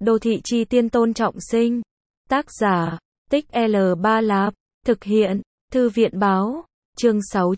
Đô thị chi tiên Tôn Trọng Sinh. Tác giả, Tích L3 Lạp. Thực hiện, Thư viện báo. Chương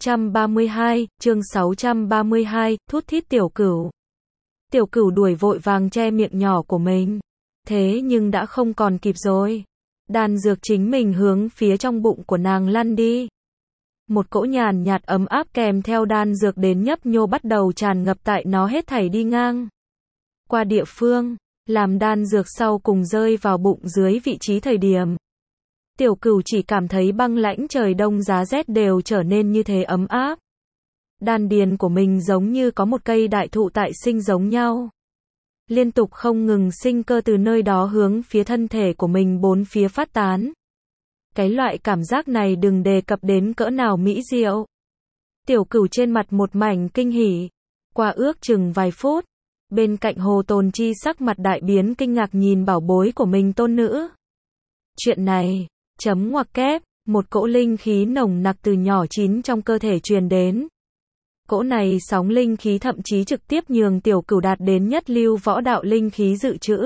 632, thút thít tiểu cửu. Tiểu cửu đuổi vội vàng che miệng nhỏ của mình. Thế nhưng đã không còn kịp rồi. Đan dược chính mình hướng phía trong bụng của nàng lăn đi. Một cỗ nhàn nhạt ấm áp kèm theo đan dược đến nhấp nhô bắt đầu tràn ngập tại nó hết thảy đi ngang qua địa phương, làm đan dược sau cùng rơi vào bụng dưới vị trí thời điểm. Tiểu cửu chỉ cảm thấy băng lãnh trời đông giá rét đều trở nên như thế ấm áp. Đan điền của mình giống như có một cây đại thụ tại sinh giống nhau. Liên tục không ngừng sinh cơ từ nơi đó hướng phía thân thể của mình bốn phía phát tán. Cái loại cảm giác này đừng đề cập đến cỡ nào mỹ diệu. Tiểu cửu trên mặt một mảnh kinh hỉ. Qua ước chừng vài phút, bên cạnh Hồ Tồn Chi sắc mặt đại biến kinh ngạc nhìn bảo bối của mình tôn nữ. Chuyện này, chấm ngoặc kép, một cỗ linh khí nồng nặc từ nhỏ chín trong cơ thể truyền đến. Cỗ này sóng linh khí thậm chí trực tiếp nhường tiểu cửu đạt đến nhất lưu võ đạo linh khí dự trữ.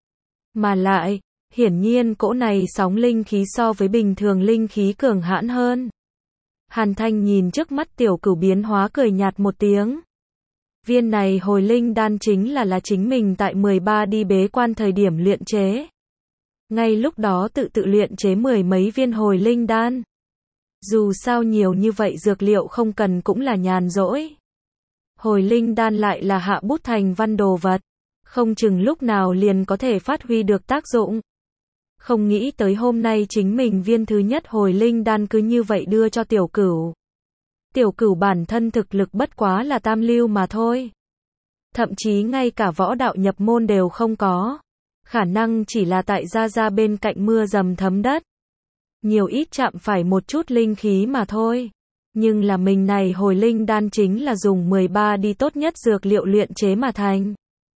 Mà lại, hiển nhiên cỗ này sóng linh khí so với bình thường linh khí cường hãn hơn. Hàn Thanh nhìn trước mắt tiểu cửu biến hóa cười nhạt một tiếng. Viên này hồi linh đan chính là chính mình tại 13 đi bế quan thời điểm luyện chế. Ngay lúc đó tự luyện chế 10 mấy viên hồi linh đan. Dù sao nhiều như vậy dược liệu không cần cũng là nhàn rỗi. Hồi linh đan lại là hạ bút thành văn đồ vật. Không chừng lúc nào liền có thể phát huy được tác dụng. Không nghĩ tới hôm nay chính mình viên thứ nhất hồi linh đan cứ như vậy đưa cho tiểu cửu. Tiểu cửu bản thân thực lực bất quá là tam lưu mà thôi. Thậm chí ngay cả võ đạo nhập môn đều không có. Khả năng chỉ là tại gia bên cạnh mưa dầm thấm đất. Nhiều ít chạm phải một chút linh khí mà thôi. Nhưng là mình này hồi linh đan chính là dùng 13 đi tốt nhất dược liệu luyện chế mà thành.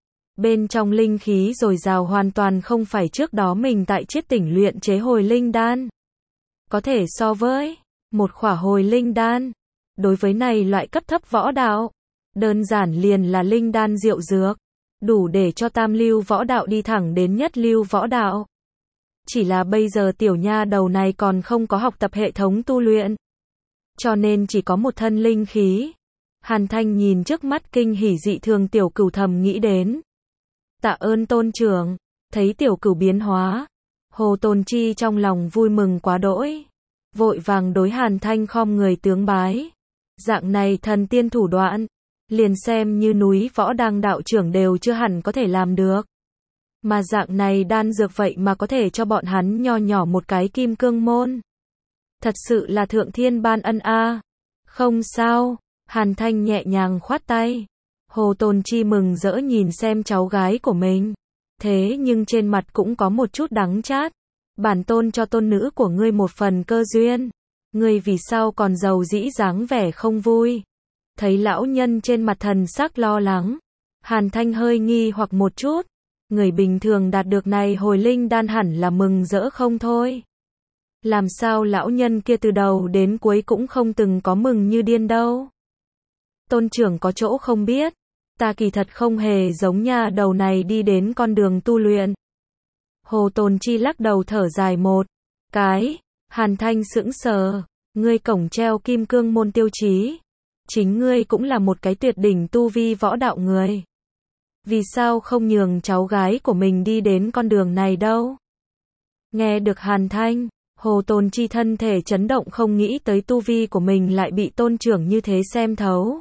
Bên trong linh khí dồi dào hoàn toàn không phải trước đó mình tại Chiết Tỉnh luyện chế hồi linh đan. Có thể so với một khỏa hồi linh đan. Đối với này loại cấp thấp võ đạo, đơn giản liền là linh đan diệu dược, đủ để cho tam lưu võ đạo đi thẳng đến nhất lưu võ đạo. Chỉ là bây giờ tiểu nha đầu này còn không có học tập hệ thống tu luyện, cho nên chỉ có một thân linh khí. Hàn Thanh nhìn trước mắt kinh hỉ dị thường tiểu cửu thầm nghĩ đến. Tạ ơn tôn trưởng, thấy tiểu cửu biến hóa, Hồ Tồn Chi trong lòng vui mừng quá đỗi, vội vàng đối Hàn Thanh khom người tướng bái. Dạng này thần tiên thủ đoạn, liền xem như núi võ đang đạo trưởng đều chưa hẳn có thể làm được. Mà dạng này đan dược vậy mà có thể cho bọn hắn nho nhỏ một cái kim cương môn. Thật sự là thượng thiên ban ân a. Không sao, Hàn Thanh nhẹ nhàng khoát tay. Hồ Tồn Chi mừng rỡ nhìn xem cháu gái của mình. Thế nhưng trên mặt cũng có một chút đắng chát. Bản tôn cho tôn nữ của ngươi một phần cơ duyên. Ngươi vì sao còn giàu dĩ dáng vẻ không vui? Thấy lão nhân trên mặt thần sắc lo lắng. Hàn Thanh hơi nghi hoặc một chút. Người bình thường đạt được này hồi linh đan hẳn là mừng rỡ không thôi. Làm sao lão nhân kia từ đầu đến cuối cũng không từng có mừng như điên đâu. Tôn trưởng có chỗ không biết. Ta kỳ thật không hề giống nha đầu này đi đến con đường tu luyện. Hồ Tồn Chi lắc đầu thở dài một cái. Hàn Thanh sững sờ. Ngươi cổng treo kim cương môn tiêu chí. Chính ngươi cũng là một cái tuyệt đỉnh tu vi võ đạo người. Vì sao không nhường cháu gái của mình đi đến con đường này đâu? Nghe được Hàn Thanh, Hồ Tồn Chi thân thể chấn động không nghĩ tới tu vi của mình lại bị tôn trưởng như thế xem thấu.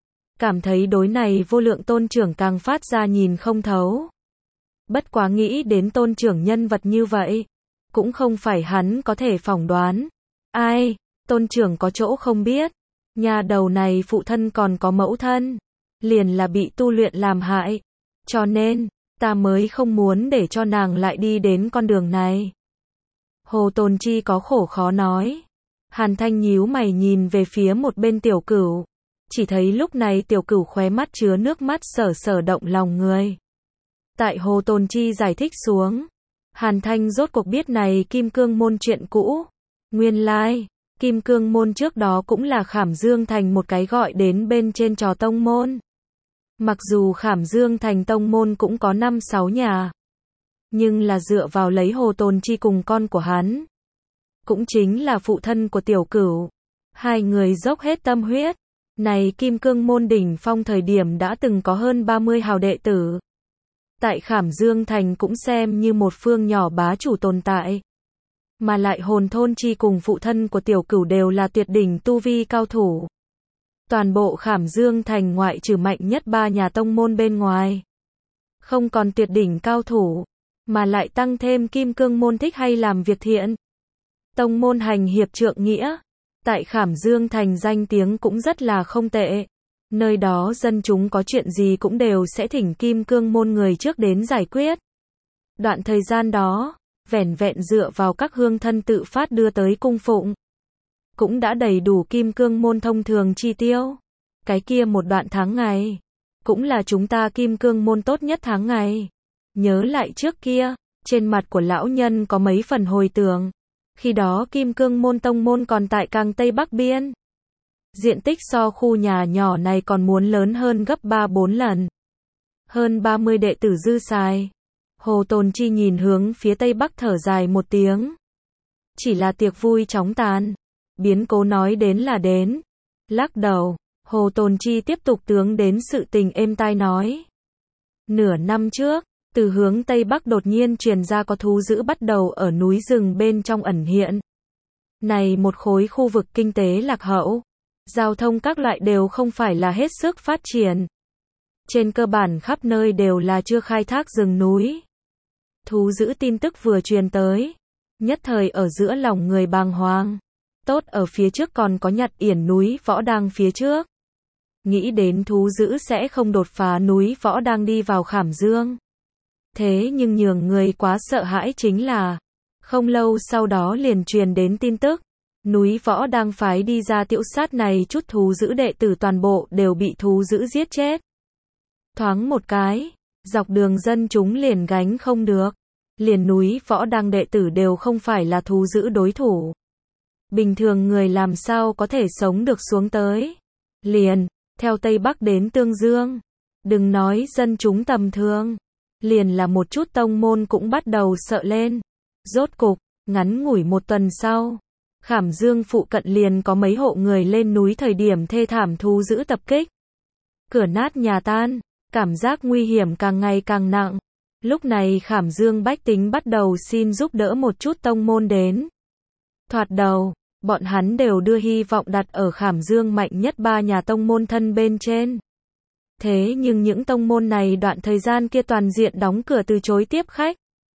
Cảm thấy đối này vô lượng tôn trưởng càng phát ra nhìn không thấu. Bất quá nghĩ đến tôn trưởng nhân vật như vậy, cũng không phải hắn có thể phỏng đoán. Ai, tôn trưởng có chỗ không biết. Nhà đầu này phụ thân còn có mẫu thân, liền là bị tu luyện làm hại. Cho nên, ta mới không muốn để cho nàng lại đi đến con đường này. Hồ Tồn Chi có khổ khó nói. Hàn Thanh nhíu mày nhìn về phía một bên tiểu cửu. Chỉ thấy lúc này tiểu cửu khóe mắt chứa nước mắt sở động lòng người. Tại Hồ Tồn Chi giải thích xuống, Hàn Thanh rốt cuộc biết này kim cương môn chuyện cũ. Nguyên lai, kim cương môn trước đó cũng là Khảm Dương Thành một cái gọi đến bên trên trò tông môn. Mặc dù Khảm Dương Thành tông môn cũng có 5-6 nhà, nhưng là dựa vào lấy Hồ Tồn Chi cùng con của hắn. Cũng chính là phụ thân của Tiểu Cửu. Hai người dốc hết tâm huyết. Này Kim Cương Môn đỉnh phong thời điểm đã từng có hơn 30 hào đệ tử. Tại Khảm Dương Thành cũng xem như một phương nhỏ bá chủ tồn tại. Mà lại Hồn Thôn Chi cùng phụ thân của Tiểu Cửu đều là tuyệt đỉnh tu vi cao thủ. Toàn bộ Khảm Dương Thành ngoại trừ mạnh nhất 3 nhà tông môn bên ngoài. Không còn tuyệt đỉnh cao thủ, mà lại tăng thêm Kim Cương Môn thích hay làm việc thiện. Tông môn hành hiệp trượng nghĩa. Tại Khảm Dương Thành danh tiếng cũng rất là không tệ. Nơi đó dân chúng có chuyện gì cũng đều sẽ thỉnh Kim Cương Môn người trước đến giải quyết. Đoạn thời gian đó, vẻn vẹn dựa vào các hương thân tự phát đưa tới cung phụng, cũng đã đầy đủ Kim Cương Môn thông thường chi tiêu. Cái kia một đoạn tháng ngày, cũng là chúng ta Kim Cương Môn tốt nhất tháng ngày. Nhớ lại trước kia, trên mặt của lão nhân có mấy phần hồi tưởng. Khi đó Kim Cương Môn tông môn còn tại càng Tây Bắc Biên. Diện tích so khu nhà nhỏ này còn muốn lớn hơn gấp 3-4 lần. Hơn 30 đệ tử dư xài. Hồ Tồn Chi nhìn hướng phía Tây Bắc thở dài một tiếng. Chỉ là tiệc vui chóng tàn. Biến cố nói đến là đến. Lắc đầu, Hồ Tồn Chi tiếp tục tướng đến sự tình êm tai nói. Nửa năm trước, từ hướng Tây Bắc đột nhiên truyền ra có thú dữ bắt đầu ở núi rừng bên trong ẩn hiện. Này một khối khu vực kinh tế lạc hậu. Giao thông các loại đều không phải là hết sức phát triển. Trên cơ bản khắp nơi đều là chưa khai thác rừng núi. Thú dữ tin tức vừa truyền tới. Nhất thời ở giữa lòng người bàng hoàng. Tốt ở phía trước còn có Nhật Yển núi Võ đang phía trước. Nghĩ đến thú dữ sẽ không đột phá núi Võ đang đi vào Khảm Dương. Thế nhưng nhường người quá sợ hãi chính là, không lâu sau đó liền truyền đến tin tức. Núi Võ đang phái đi ra tiểu sát này chút thú dữ đệ tử toàn bộ đều bị thú dữ giết chết. Thoáng một cái, dọc đường dân chúng liền gánh không được. Liền núi Võ đang đệ tử đều không phải là thú dữ đối thủ. Bình thường người làm sao có thể sống được xuống tới. Liền, theo Tây Bắc đến Tương Dương. Đừng nói dân chúng tầm thường. Liền là một chút tông môn cũng bắt đầu sợ lên. Rốt cục, ngắn ngủi một tuần sau. Khảm Dương phụ cận liền có mấy hộ người lên núi thời điểm thê thảm thú dữ tập kích. Cửa nát nhà tan, cảm giác nguy hiểm càng ngày càng nặng. Lúc này Khảm Dương bách tính bắt đầu xin giúp đỡ một chút tông môn đến. Thoạt đầu, bọn hắn đều đưa hy vọng đặt ở Khảm Dương mạnh nhất 3 nhà tông môn thân bên trên. Thế nhưng những tông môn này đoạn thời gian kia toàn diện đóng cửa từ chối tiếp khách.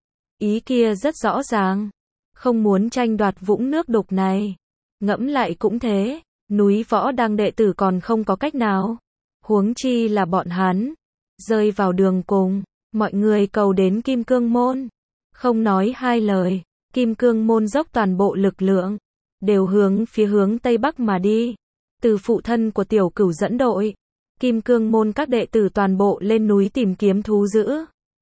Ý kia rất rõ ràng. Không muốn tranh đoạt vũng nước đục này. Ngẫm lại cũng thế. Núi Võ đang đệ tử còn không có cách nào. Huống chi là bọn hắn. Rơi vào đường cùng. Mọi người cầu đến Kim Cương Môn. Không nói hai lời. Kim Cương Môn dốc toàn bộ lực lượng. Đều hướng phía hướng Tây Bắc mà đi. Từ phụ thân của Tiểu Cửu dẫn đội. Kim Cương Môn các đệ tử toàn bộ lên núi tìm kiếm thú dữ.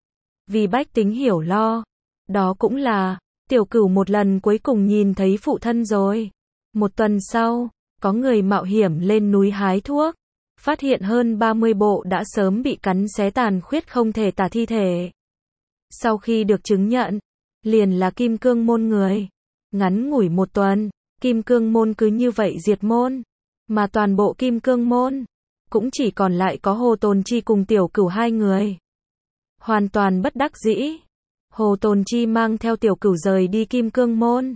Vì bách tính hiểu lo. Đó cũng là, Tiểu Cửu một lần cuối cùng nhìn thấy phụ thân rồi. Một tuần sau, có người mạo hiểm lên núi hái thuốc. Phát hiện hơn 30 bộ đã sớm bị cắn xé tàn khuyết không thể tả thi thể. Sau khi được chứng nhận, liền là Kim Cương Môn người. Ngắn ngủi một tuần, Kim Cương Môn cứ như vậy diệt môn. Mà toàn bộ Kim Cương Môn cũng chỉ còn lại có Hồ Tồn Chi cùng Tiểu Cửu hai người. Hoàn toàn bất đắc dĩ. Hồ Tồn Chi mang theo Tiểu Cửu rời đi Kim Cương Môn.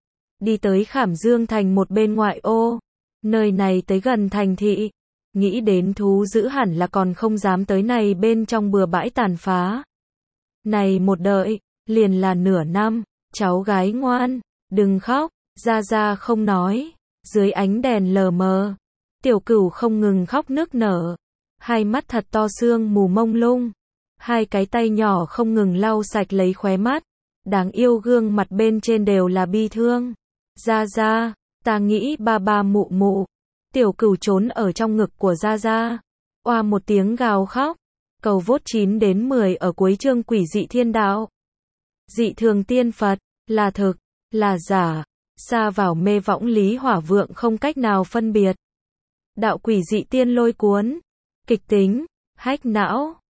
Đi tới Khảm Dương Thành một bên ngoại ô. Nơi này tới gần thành thị. Nghĩ đến thú dữ hẳn là còn không dám tới này bên trong bừa bãi tàn phá. Này một đợi, liền là nửa năm. Cháu gái ngoan, đừng khóc. Gia Gia không nói. Dưới ánh đèn lờ mờ. Tiểu Cửu không ngừng khóc nức nở. Hai mắt thật to sương mù mông lung. Hai cái tay nhỏ không ngừng lau sạch lấy khóe mắt. Đáng yêu gương mặt bên trên đều là bi thương. Gia Gia, ta nghĩ ba ba mụ mụ. Tiểu Cửu trốn ở trong ngực của Gia Gia. Oa một tiếng gào khóc. Cầu vốt 9 đến 10 ở cuối chương Quỷ Dị Thiên Đạo. Dị thường tiên Phật, là thực, là giả. Xa vào mê võng lý hỏa vượng không cách nào phân biệt. Đạo Quỷ Dị Tiên Lôi Cuốn. Kịch tính, hách não.